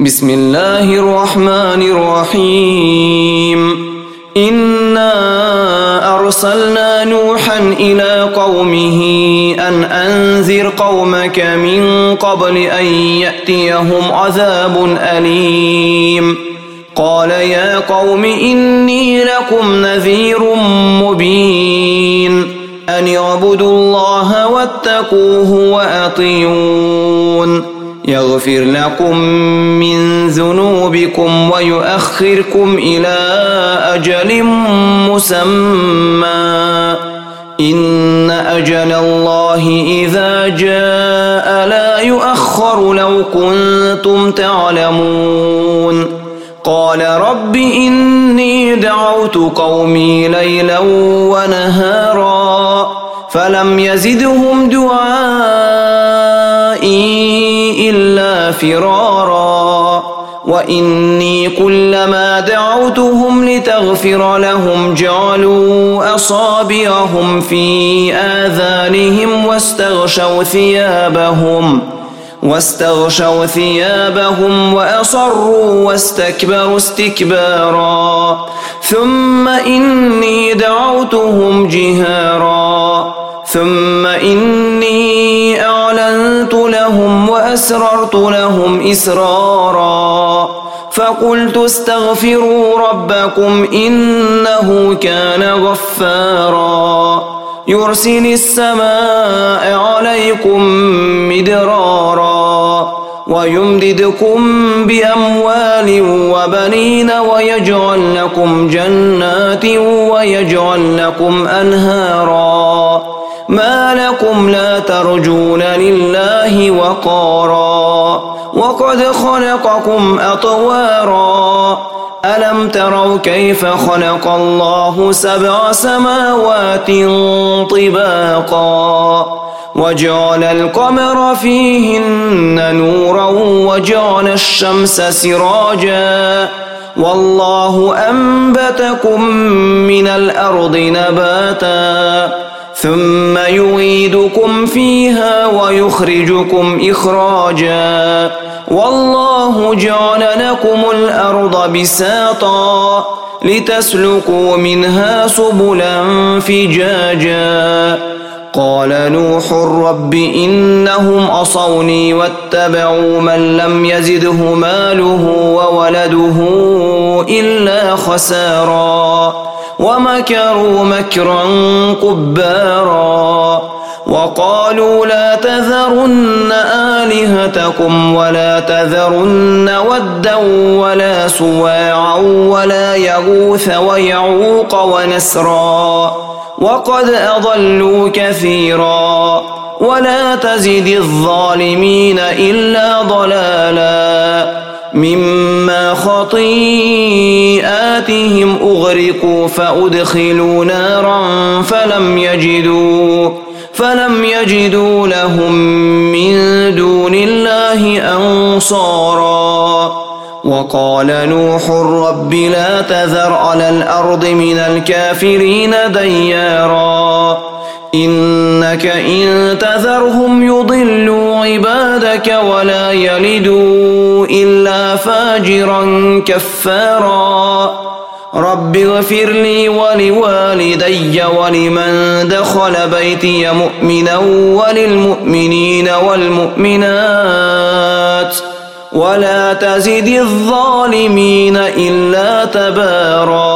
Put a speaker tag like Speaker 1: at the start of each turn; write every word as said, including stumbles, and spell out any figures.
Speaker 1: بسم الله الرحمن الرحيم إنا أرسلنا نوحا إلى قومه أن أنذر قومك من قبل أن يأتيهم عذاب أليم قال يا قوم إني لكم نذير مبين أن اعبدوا الله واتقوه وأطيعون يغفر لكم من ذنوبكم ويؤخركم إلى أجل مسمى إن أجل الله إذا جاء لا يؤخر لو كنتم تعلمون قال رب إني دعوت قومي ليلا ونهارا فلم يزدهم دعائي إلا فرارا وإني كلما دعوتهم لتغفر لهم جعلوا أصابعهم في آذانهم واستغشوا ثيابهم واستغشوا ثيابهم وأصروا واستكبروا استكبارا ثم إني دعوتهم جهارا ثم إني أعلنت لهم وأسررت لهم إسرارا فقلت استغفروا ربكم إنه كان غفارا يرسل السماء عليكم مدرارا ويمددكم بأموال وبنين ويجعل لكم جنات ويجعل لكم أنهارا ما لكم لا ترجون لله وقارا وقد خلقكم أطوارا ألم تروا كيف خلق الله سبع سماوات طباقا وجعل القمر فيهن نورا وجعل الشمس سراجا والله أنبتكم من الأرض نباتا ثم يعيدكم فيها ويخرجكم إخراجا والله جعل لكم الأرض بساطا لتسلكوا منها سبلا فجاجا قال نوح رب إنهم عصوني واتبعوا من لم يزده ماله وولده إلا خسارا ومكروا مكرا كبارا وقالوا لا تذرن آلهتكم ولا تذرن ودا ولا سواعا ولا يغوث ويعوق ونسرا وقد أضلوا كثيرا ولا تزد الظالمين إلا ضلالا مما خطيئاتهم أغرقوا فأدخلوا نارا فلم يجدوا فلم يجدوا لهم من دون الله أنصارا وقال نوح رب لا تذر على الأرض من الكافرين ديارا إنك إن تذرهم يضلوا عبادك ولا يلدوا إلا فاجرا كفارا رب اغفر لي ولوالدي ولمن دخل بيتي مؤمنا وللمؤمنين والمؤمنات ولا تزد الظالمين إلا تبارا